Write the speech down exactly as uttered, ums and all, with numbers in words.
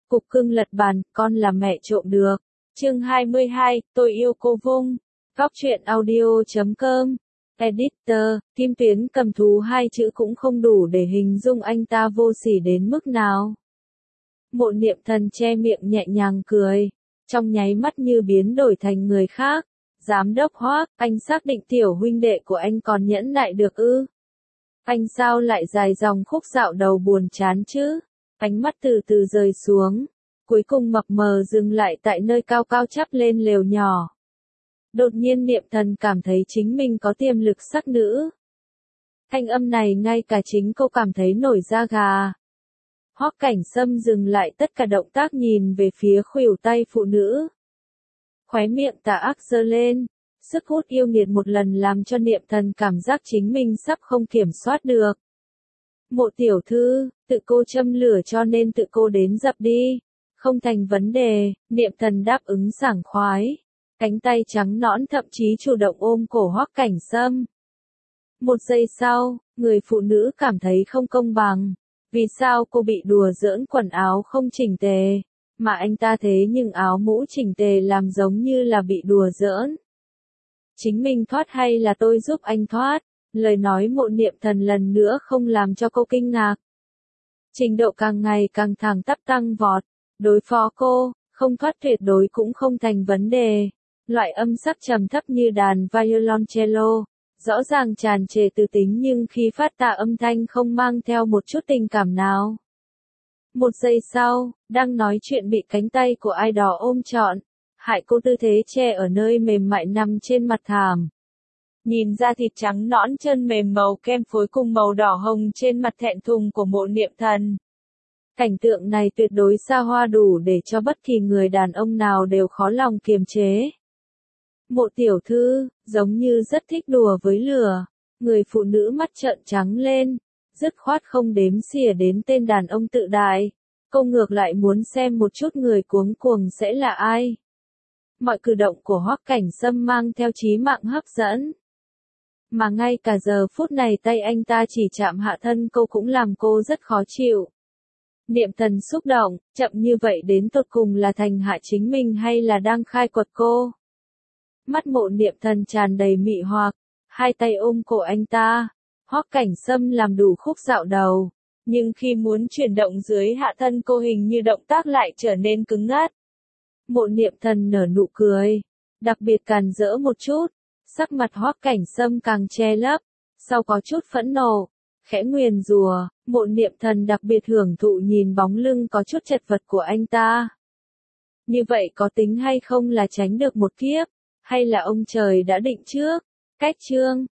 Cục cưng lật bàn, con là mẹ trộm được. Chương hai mươi hai, tôi yêu cô Vung. Góc truyện audio chấm com. Editor, Kim Tuyến cầm thú hai chữ cũng không đủ để hình dung anh ta vô sỉ đến mức nào. Mộ Niệm Thần che miệng nhẹ nhàng cười, trong nháy mắt như biến đổi thành người khác. Giám đốc Hoác, anh xác định tiểu huynh đệ của anh còn nhẫn nại được ư? Anh sao lại dài dòng khúc dạo đầu buồn chán chứ? Ánh mắt từ từ rơi xuống, cuối cùng mập mờ dừng lại tại nơi cao cao chắp lên lều nhỏ. Đột nhiên Niệm Thần cảm thấy chính mình có tiềm lực sắc nữ. Thanh âm này ngay cả chính cô cảm thấy nổi da gà. Hoắc Cảnh Sâm dừng lại tất cả động tác nhìn về phía khuỷu tay phụ nữ. Khóe miệng tà ác giơ lên, sức hút yêu nghiệt một lần làm cho Niệm Thần cảm giác chính mình sắp không kiểm soát được. Mộ tiểu thư, tự cô châm lửa cho nên tự cô đến dập đi. Không thành vấn đề, Niệm Thần đáp ứng sảng khoái. Cánh tay trắng nõn thậm chí chủ động ôm cổ Hoắc Cảnh Sâm. Một giây sau, người phụ nữ cảm thấy không công bằng. Vì sao cô bị đùa giỡn quần áo không chỉnh tề, mà anh ta thế nhưng áo mũ chỉnh tề làm giống như là bị đùa giỡn. Chính mình thoát hay là tôi giúp anh thoát? Lời nói Mộ Niệm Thần lần nữa không làm cho cô kinh ngạc. Trình độ càng ngày càng thẳng tắp tăng vọt. Đối phó cô, không thoát tuyệt đối cũng không thành vấn đề. Loại âm sắc trầm thấp như đàn violoncello, rõ ràng tràn trề từ tính nhưng khi phát ra âm thanh không mang theo một chút tình cảm nào. Một giây sau, đang nói chuyện bị cánh tay của ai đó ôm trọn, hại cô tư thế che ở nơi mềm mại nằm trên mặt thảm. Nhìn ra thịt trắng nõn chân mềm màu kem phối cùng màu đỏ hồng trên mặt thẹn thùng của Mộ Niệm Thần. Cảnh tượng này tuyệt đối xa hoa đủ để cho bất kỳ người đàn ông nào đều khó lòng kiềm chế. Mộ tiểu thư, giống như rất thích đùa với lửa. Người phụ nữ mắt trợn trắng lên, dứt khoát không đếm xỉa đến tên đàn ông tự đại. Cô ngược lại muốn xem một chút người cuống cuồng sẽ là ai. Mọi cử động của Hoắc Cảnh Sâm mang theo chí mạng hấp dẫn. Mà ngay cả giờ phút này tay anh ta chỉ chạm hạ thân cô cũng làm cô rất khó chịu. Niệm Thần xúc động, chậm như vậy đến tột cùng là thành hạ chính mình hay là đang khai quật cô. Mắt Mộ Niệm Thần tràn đầy mị hoặc, hai tay ôm cổ anh ta. Hoắc Cảnh Sâm làm đủ khúc dạo đầu, nhưng khi muốn chuyển động dưới hạ thân cô hình như động tác lại trở nên cứng ngắc. Mộ Niệm Thần nở nụ cười, đặc biệt càn rỡ một chút, sắc mặt Hoắc Cảnh Sâm càng che lấp, sau có chút phẫn nộ, khẽ nguyền rủa. Mộ Niệm Thần đặc biệt hưởng thụ nhìn bóng lưng có chút chật vật của anh ta. Như vậy có tính hay không là tránh được một kiếp, hay là ông trời đã định trước? Cách chương